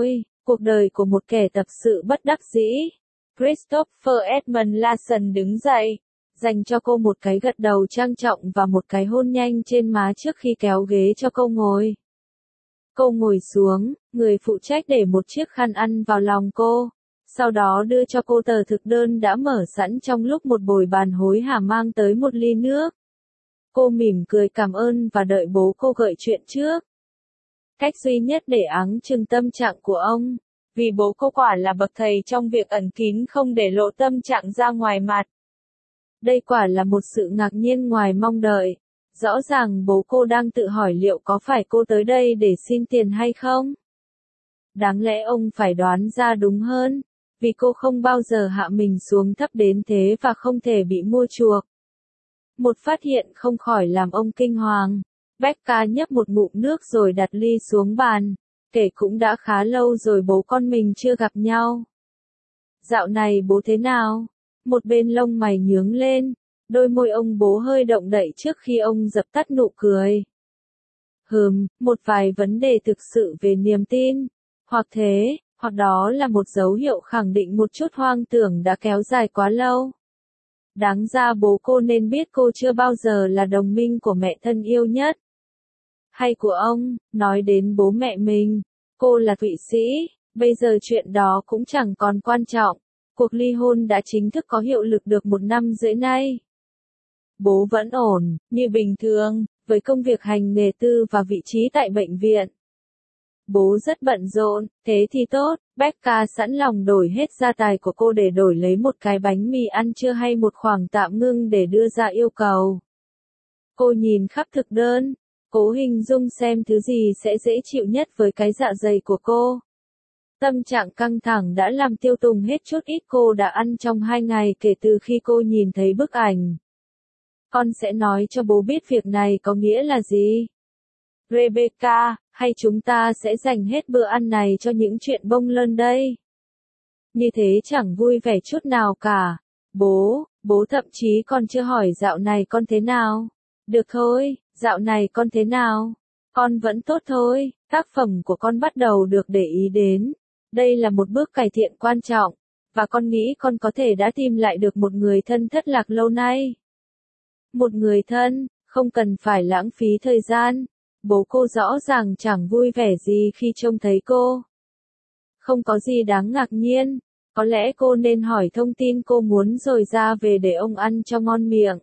Speaker 1: Cuộc đời của một kẻ tập sự bất đắc dĩ. Christopher Edmund Larson đứng dậy, dành cho cô một cái gật đầu trang trọng và một cái hôn nhanh trên má trước khi kéo ghế cho cô ngồi. Cô ngồi xuống, người phụ trách để một chiếc khăn ăn vào lòng cô, sau đó đưa cho cô tờ thực đơn đã mở sẵn trong lúc một bồi bàn hối hả mang tới một ly nước. Cô mỉm cười cảm ơn và đợi bố cô gợi chuyện trước. Cách duy nhất để áng chừng tâm trạng của ông, vì bố cô quả là bậc thầy trong việc ẩn kín không để lộ tâm trạng ra ngoài mặt. Đây quả là một sự ngạc nhiên ngoài mong đợi. Rõ ràng bố cô đang tự hỏi liệu có phải cô tới đây để xin tiền hay không? Đáng lẽ ông phải đoán ra đúng hơn, vì cô không bao giờ hạ mình xuống thấp đến thế và không thể bị mua chuộc. Một phát hiện không khỏi làm ông kinh hoàng. Becca nhấp một ngụm nước rồi đặt ly xuống bàn, kể cũng đã khá lâu rồi bố con mình chưa gặp nhau. Dạo này bố thế nào? Một bên lông mày nhướng lên, đôi môi ông bố hơi động đậy trước khi ông dập tắt nụ cười. Hừm, một vài vấn đề thực sự về niềm tin, hoặc thế, hoặc đó là một dấu hiệu khẳng định một chút hoang tưởng đã kéo dài quá lâu. Đáng ra bố cô nên biết cô chưa bao giờ là đồng minh của mẹ thân yêu nhất. Hay của ông, nói đến bố mẹ mình, cô là Thụy Sĩ, bây giờ chuyện đó cũng chẳng còn quan trọng. Cuộc ly hôn đã chính thức có hiệu lực được một năm rưỡi nay. Bố vẫn ổn, như bình thường, với công việc hành nghề tư và vị trí tại bệnh viện. Bố rất bận rộn, thế thì tốt, Becca sẵn lòng đổi hết gia tài của cô để đổi lấy một cái bánh mì ăn trưa hay một khoảng tạm ngưng để đưa ra yêu cầu. Cô nhìn khắp thực đơn, cố hình dung xem thứ gì sẽ dễ chịu nhất với cái dạ dày của cô. Tâm trạng căng thẳng đã làm tiêu tùng hết chút ít cô đã ăn trong hai ngày kể từ khi cô nhìn thấy bức ảnh. Con sẽ nói cho bố biết việc này có nghĩa là gì. Rebecca, hay chúng ta sẽ dành hết bữa ăn này cho những chuyện bông lơn đây? Như thế chẳng vui vẻ chút nào cả. Bố, bố thậm chí còn chưa hỏi dạo này con thế nào. Được thôi, dạo này con thế nào? Con vẫn tốt thôi, tác phẩm của con bắt đầu được để ý đến. Đây là một bước cải thiện quan trọng, và con nghĩ con có thể đã tìm lại được một người thân thất lạc lâu nay. Một người thân, không cần phải lãng phí thời gian. Bố cô rõ ràng chẳng vui vẻ gì khi trông thấy cô. Không có gì đáng ngạc nhiên, có lẽ cô nên hỏi thông tin cô muốn rồi ra về để ông ăn cho ngon miệng.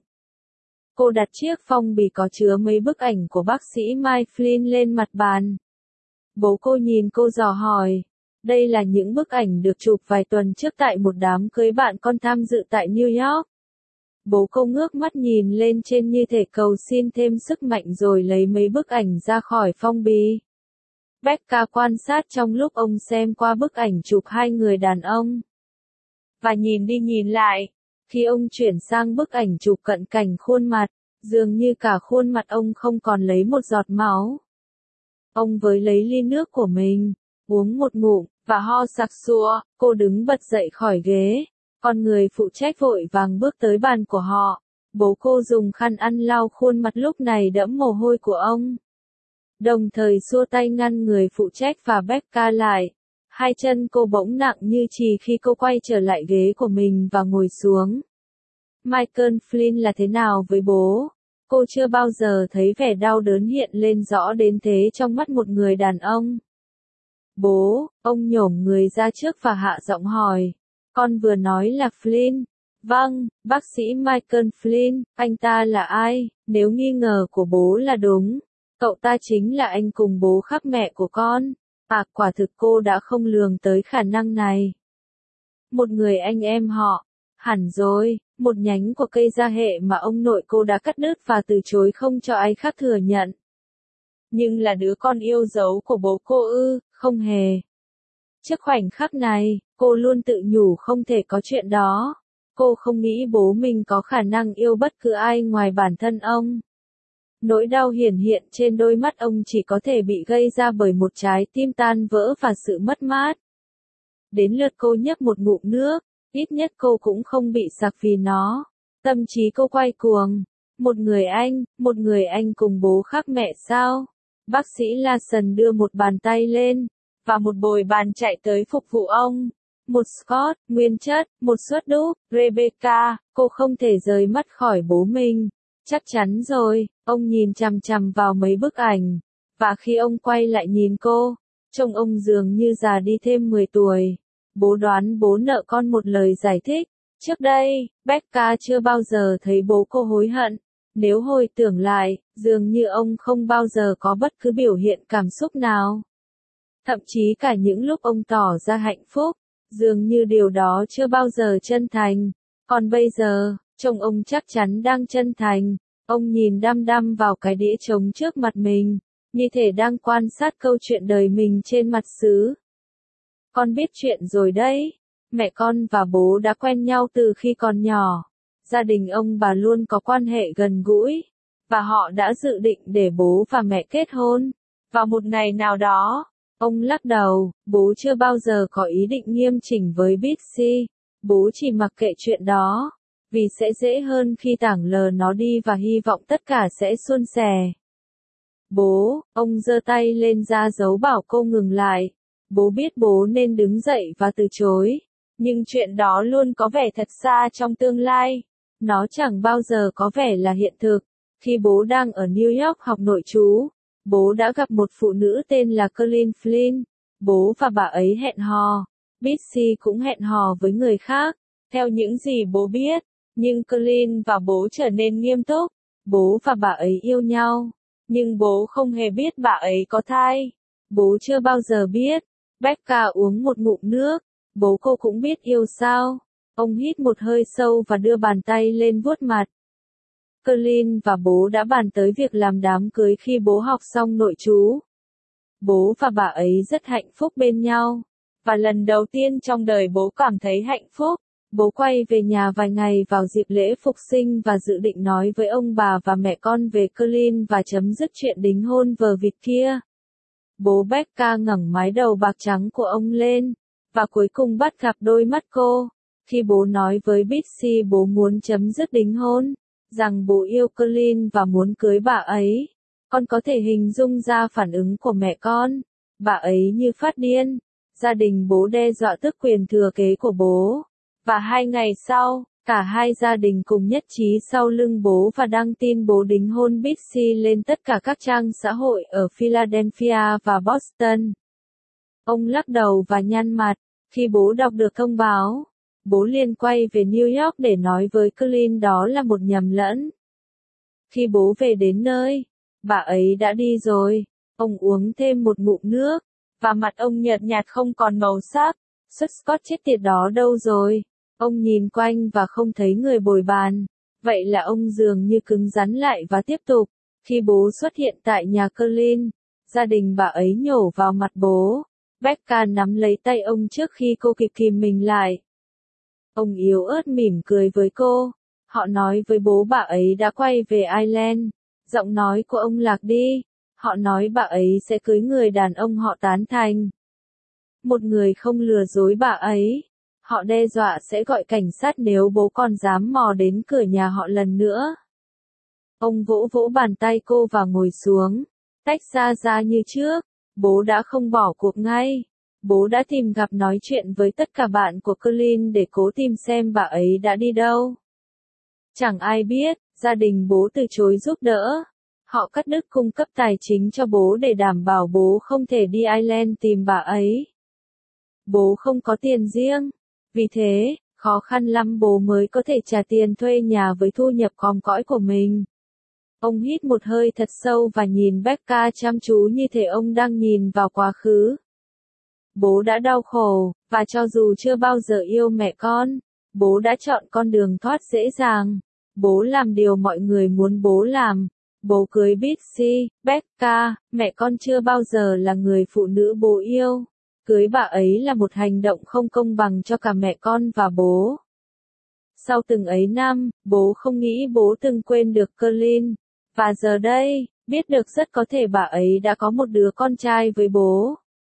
Speaker 1: Cô đặt chiếc phong bì có chứa mấy bức ảnh của bác sĩ Mike Flynn lên mặt bàn. Bố cô nhìn cô dò hỏi. Đây là những bức ảnh được chụp vài tuần trước tại một đám cưới bạn con tham dự tại New York. Bố cô ngước mắt nhìn lên trên như thể cầu xin thêm sức mạnh rồi lấy mấy bức ảnh ra khỏi phong bì. Becca quan sát trong lúc ông xem qua bức ảnh chụp hai người đàn ông. Và nhìn đi nhìn lại, khi ông chuyển sang bức ảnh chụp cận cảnh khuôn mặt, dường như cả khuôn mặt ông không còn lấy một giọt máu. Ông với lấy ly nước của mình, uống một ngụm, và ho sặc sụa, cô đứng bật dậy khỏi ghế. Con người phụ trách vội vàng bước tới bàn của họ. Bố cô dùng khăn ăn lau khuôn mặt lúc này đẫm mồ hôi của ông. Đồng thời xua tay ngăn người phụ trách và Becca lại. Hai chân cô bỗng nặng như chì khi cô quay trở lại ghế của mình và ngồi xuống. Michael Flynn là thế nào với bố? Cô chưa bao giờ thấy vẻ đau đớn hiện lên rõ đến thế trong mắt một người đàn ông. Bố, ông nhổm người ra trước và hạ giọng hỏi. Con vừa nói là Flynn. Vâng, bác sĩ Michael Flynn, anh ta là ai? Nếu nghi ngờ của bố là đúng, cậu ta chính là anh cùng bố khác mẹ của con. À, quả thực cô đã không lường tới khả năng này. Một người anh em họ. Hẳn rồi, một nhánh của cây gia hệ mà ông nội cô đã cắt đứt và từ chối không cho ai khác thừa nhận. Nhưng là đứa con yêu dấu của bố cô ư, không hề. Trước khoảnh khắc này, cô luôn tự nhủ không thể có chuyện đó. Cô không nghĩ bố mình có khả năng yêu bất cứ ai ngoài bản thân ông. Nỗi đau hiển hiện trên đôi mắt ông chỉ có thể bị gây ra bởi một trái tim tan vỡ và sự mất mát. Đến lượt cô nhấp một ngụm nước, ít nhất cô cũng không bị sặc vì nó. Tâm trí cô quay cuồng. Một người anh, một người anh cùng bố khác mẹ sao? Bác sĩ Larson đưa một bàn tay lên, và một bồi bàn chạy tới phục vụ ông. Một Scott, nguyên chất, một suất đúc, Rebecca, cô không thể rời mắt khỏi bố mình. Chắc chắn rồi, ông nhìn chằm chằm vào mấy bức ảnh. Và khi ông quay lại nhìn cô, trông ông dường như già đi thêm mười tuổi. Bố đoán bố nợ con một lời giải thích. Trước đây, Becca chưa bao giờ thấy bố cô hối hận. Nếu hồi tưởng lại, dường như ông không bao giờ có bất cứ biểu hiện cảm xúc nào. Thậm chí cả những lúc ông tỏ ra hạnh phúc, dường như điều đó chưa bao giờ chân thành. Còn bây giờ, trông ông chắc chắn đang chân thành. Ông nhìn đăm đăm vào cái đĩa trống trước mặt mình, như thể đang quan sát câu chuyện đời mình trên mặt sứ. Con biết chuyện rồi đấy. Mẹ con và bố đã quen nhau từ khi còn nhỏ. Gia đình ông bà luôn có quan hệ gần gũi. Và họ đã dự định để bố và mẹ kết hôn. Vào một ngày nào đó, ông lắc đầu, bố chưa bao giờ có ý định nghiêm chỉnh với Bitsy. Bố chỉ mặc kệ chuyện đó. Vì sẽ dễ hơn khi tảng lờ nó đi và hy vọng tất cả sẽ suôn sẻ. Bố, ông giơ tay lên ra dấu bảo cô ngừng lại. Bố biết bố nên đứng dậy và từ chối. Nhưng chuyện đó luôn có vẻ thật xa trong tương lai. Nó chẳng bao giờ có vẻ là hiện thực. Khi bố đang ở New York học nội trú, bố đã gặp một phụ nữ tên là Colleen Flynn. Bố và bà ấy hẹn hò. Bitsy cũng hẹn hò với người khác. Theo những gì bố biết. Nhưng Colleen và bố trở nên nghiêm túc. Bố và bà ấy yêu nhau. Nhưng bố không hề biết bà ấy có thai. Bố chưa bao giờ biết. Becca uống một ngụm nước. Bố cô cũng biết yêu sao? Ông hít một hơi sâu và đưa bàn tay lên vuốt mặt. Colleen và bố đã bàn tới việc làm đám cưới khi bố học xong nội trú. Bố và bà ấy rất hạnh phúc bên nhau. Và lần đầu tiên trong đời bố cảm thấy hạnh phúc. Bố quay về nhà vài ngày vào dịp lễ Phục sinh và dự định nói với ông bà và mẹ con về Colleen và chấm dứt chuyện đính hôn vờ vịt kia. Bố Becca ngẩng mái đầu bạc trắng của ông lên, và cuối cùng bắt gặp đôi mắt cô. Khi bố nói với Bitsy bố muốn chấm dứt đính hôn, rằng bố yêu Colleen và muốn cưới bà ấy, con có thể hình dung ra phản ứng của mẹ con. Bà ấy như phát điên. Gia đình bố đe dọa tước quyền thừa kế của bố. Và hai ngày sau, cả hai gia đình cùng nhất trí sau lưng bố và đăng tin bố đính hôn Bitsy lên tất cả các trang xã hội ở Philadelphia và Boston. Ông lắc đầu và nhăn mặt. Khi bố đọc được thông báo, bố liền quay về New York để nói với Colleen đó là một nhầm lẫn. Khi bố về đến nơi, bà ấy đã đi rồi. Ông uống thêm một ngụm nước, và mặt ông nhợt nhạt không còn màu sắc. Suất Scott chết tiệt đó đâu rồi? Ông nhìn quanh và không thấy người bồi bàn. Vậy là ông dường như cứng rắn lại và tiếp tục. Khi bố xuất hiện tại nhà Colleen, gia đình bà ấy nhổ vào mặt bố. Becca nắm lấy tay ông trước khi cô kịp kìm mình lại. Ông yếu ớt mỉm cười với cô. Họ nói với bố bà ấy đã quay về Ireland. Giọng nói của ông lạc đi. Họ nói bà ấy sẽ cưới người đàn ông họ tán thành. Một người không lừa dối bà ấy. Họ đe dọa sẽ gọi cảnh sát nếu bố còn dám mò đến cửa nhà họ lần nữa. Ông vỗ vỗ bàn tay cô và ngồi xuống. Tách ra ra như trước. Bố đã không bỏ cuộc ngay. Bố đã tìm gặp nói chuyện với tất cả bạn của Colleen để cố tìm xem bà ấy đã đi đâu. Chẳng ai biết, gia đình bố từ chối giúp đỡ. Họ cắt đứt cung cấp tài chính cho bố để đảm bảo bố không thể đi Ireland tìm bà ấy. Bố không có tiền riêng. Vì thế, khó khăn lắm bố mới có thể trả tiền thuê nhà với thu nhập còm cõi của mình. Ông hít một hơi thật sâu và nhìn Becca chăm chú như thể ông đang nhìn vào quá khứ. Bố đã đau khổ, và cho dù chưa bao giờ yêu mẹ con, bố đã chọn con đường thoát dễ dàng. Bố làm điều mọi người muốn bố làm. Bố cưới Bitsy, Becca, mẹ con chưa bao giờ là người phụ nữ bố yêu. Cưới bà ấy là một hành động không công bằng cho cả mẹ con và bố. Sau từng ấy năm, bố không nghĩ bố từng quên được Colleen. Và giờ đây, biết được rất có thể bà ấy đã có một đứa con trai với bố.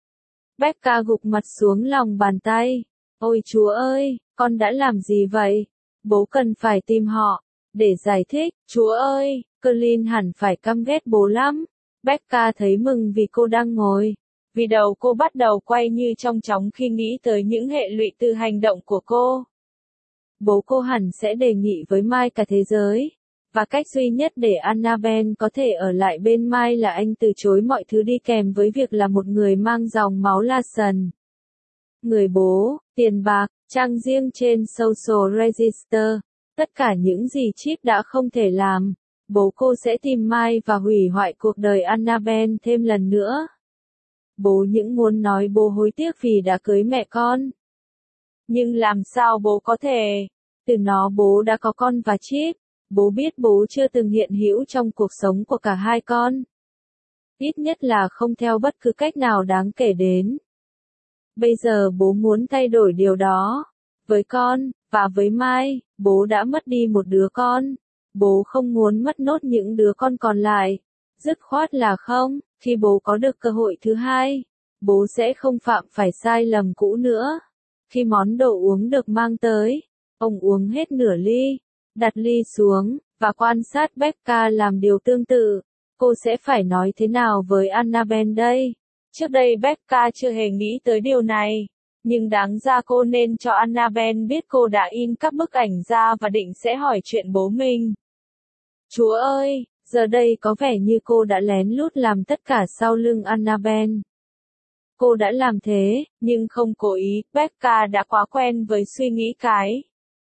Speaker 1: Becca gục mặt xuống lòng bàn tay. Ôi Chúa ơi, con đã làm gì vậy? Bố cần phải tìm họ. Để giải thích, Chúa ơi, Colleen hẳn phải căm ghét bố lắm. Becca thấy mừng vì cô đang ngồi vì đầu cô bắt đầu quay như trong chóng khi nghĩ tới những hệ lụy từ hành động của cô. Bố cô hẳn sẽ đề nghị với Mai cả thế giới. Và cách duy nhất để Annabelle có thể ở lại bên Mai là anh từ chối mọi thứ đi kèm với việc là một người mang dòng máu Larson. Người bố, tiền bạc, trang riêng trên Social Register, tất cả những gì Chip đã không thể làm, bố cô sẽ tìm Mai và hủy hoại cuộc đời Annabelle thêm lần nữa. Bố những muốn nói bố hối tiếc vì đã cưới mẹ con. Nhưng làm sao bố có thể? Từ nó bố đã có con và Chip. Bố biết bố chưa từng hiện hữu trong cuộc sống của cả hai con. Ít nhất là không theo bất cứ cách nào đáng kể đến. Bây giờ bố muốn thay đổi điều đó. Với con, và với Mai, bố đã mất đi một đứa con. Bố không muốn mất nốt những đứa con còn lại. Dứt khoát là không, khi bố có được cơ hội thứ hai, bố sẽ không phạm phải sai lầm cũ nữa. Khi món đồ uống được mang tới, ông uống hết nửa ly, đặt ly xuống, và quan sát Becca làm điều tương tự. Cô sẽ phải nói thế nào với Annabelle đây? Trước đây Becca chưa hề nghĩ tới điều này. Nhưng đáng ra cô nên cho Annabelle biết cô đã in các bức ảnh ra và định sẽ hỏi chuyện bố mình. Chúa ơi, giờ đây có vẻ như cô đã lén lút làm tất cả sau lưng Annabelle. Cô đã làm thế, nhưng không cố ý. Becca đã quá quen với suy nghĩ cái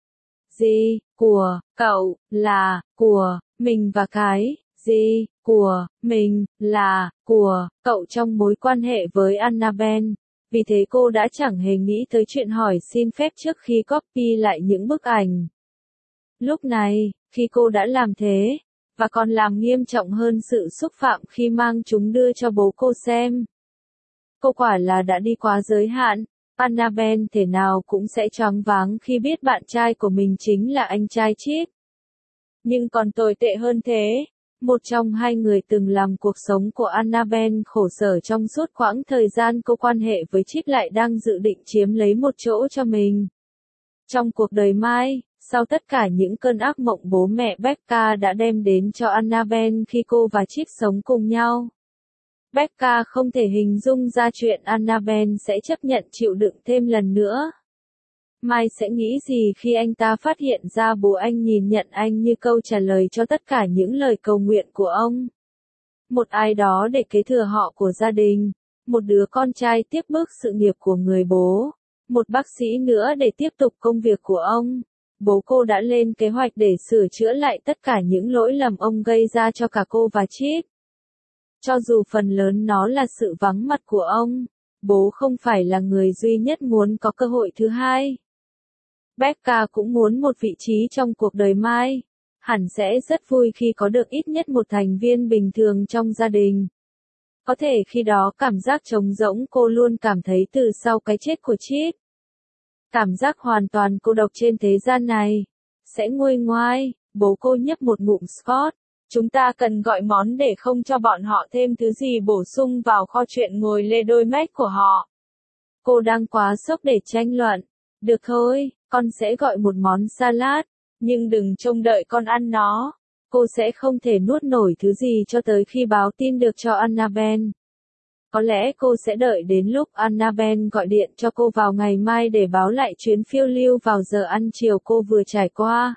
Speaker 1: gì của cậu là của mình và cái gì của mình là của cậu trong mối quan hệ với Annabelle. Vì thế cô đã chẳng hề nghĩ tới chuyện hỏi xin phép trước khi copy lại những bức ảnh. Lúc này, khi cô đã làm thế, và còn làm nghiêm trọng hơn sự xúc phạm khi mang chúng đưa cho bố cô xem. Cô quả là đã đi quá giới hạn. Annabelle thể nào cũng sẽ choáng váng khi biết bạn trai của mình chính là anh trai Chip. Nhưng còn tồi tệ hơn thế, một trong hai người từng làm cuộc sống của Annabelle khổ sở trong suốt quãng thời gian cô quan hệ với Chip lại đang dự định chiếm lấy một chỗ cho mình. Trong cuộc đời Mai, sau tất cả những cơn ác mộng bố mẹ Becca đã đem đến cho Annabelle khi cô và Chip sống cùng nhau, Becca không thể hình dung ra chuyện Annabelle sẽ chấp nhận chịu đựng thêm lần nữa. Mai sẽ nghĩ gì khi anh ta phát hiện ra bố anh nhìn nhận anh như câu trả lời cho tất cả những lời cầu nguyện của ông? Một ai đó để kế thừa họ của gia đình, một đứa con trai tiếp bước sự nghiệp của người bố, một bác sĩ nữa để tiếp tục công việc của ông. Bố cô đã lên kế hoạch để sửa chữa lại tất cả những lỗi lầm ông gây ra cho cả cô và Chip. Cho dù phần lớn nó là sự vắng mặt của ông, bố không phải là người duy nhất muốn có cơ hội thứ hai. Becca cũng muốn một vị trí trong cuộc đời Mai. Hẳn sẽ rất vui khi có được ít nhất một thành viên bình thường trong gia đình. Có thể khi đó cảm giác trống rỗng cô luôn cảm thấy từ sau cái chết của Chip. Cảm giác hoàn toàn cô độc trên thế gian này. Sẽ nguôi ngoai, bố cô nhấp một ngụm Scott. Chúng ta cần gọi món để không cho bọn họ thêm thứ gì bổ sung vào kho chuyện ngồi lê đôi mét của họ. Cô đang quá sốc để tranh luận. Được thôi, con sẽ gọi một món salad, nhưng đừng trông đợi con ăn nó. Cô sẽ không thể nuốt nổi thứ gì cho tới khi báo tin được cho Annabelle. Có lẽ cô sẽ đợi đến lúc Annabelle gọi điện cho cô vào ngày mai để báo lại chuyến phiêu lưu vào giờ ăn chiều cô vừa trải qua.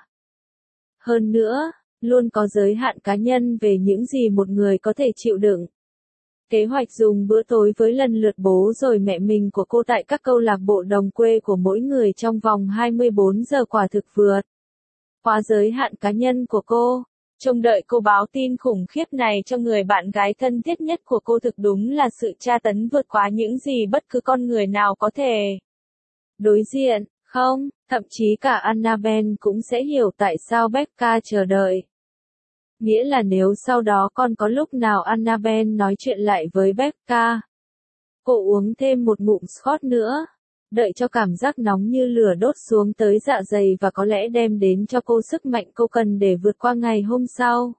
Speaker 1: Hơn nữa, luôn có giới hạn cá nhân về những gì một người có thể chịu đựng. Kế hoạch dùng bữa tối với lần lượt bố rồi mẹ mình của cô tại các câu lạc bộ đồng quê của mỗi người trong vòng hai mươi bốn giờ quả thực vượt quá giới hạn cá nhân của cô. Trông đợi cô báo tin khủng khiếp này cho người bạn gái thân thiết nhất của cô thực đúng là sự tra tấn vượt quá những gì bất cứ con người nào có thể đối diện, không, thậm chí cả Annabelle cũng sẽ hiểu tại sao Becca chờ đợi. Nghĩa là nếu sau đó còn có lúc nào Annabelle nói chuyện lại với Becca, cô uống thêm một ngụm Scott nữa, đợi cho cảm giác nóng như lửa đốt xuống tới dạ dày và có lẽ đem đến cho cô sức mạnh cô cần để vượt qua ngày hôm sau.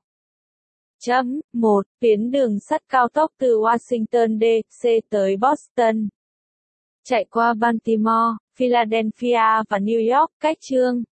Speaker 1: Chấm một. Tuyến đường sắt cao tốc từ Washington D C tới Boston. Chạy qua Baltimore, Philadelphia và New York, cách chương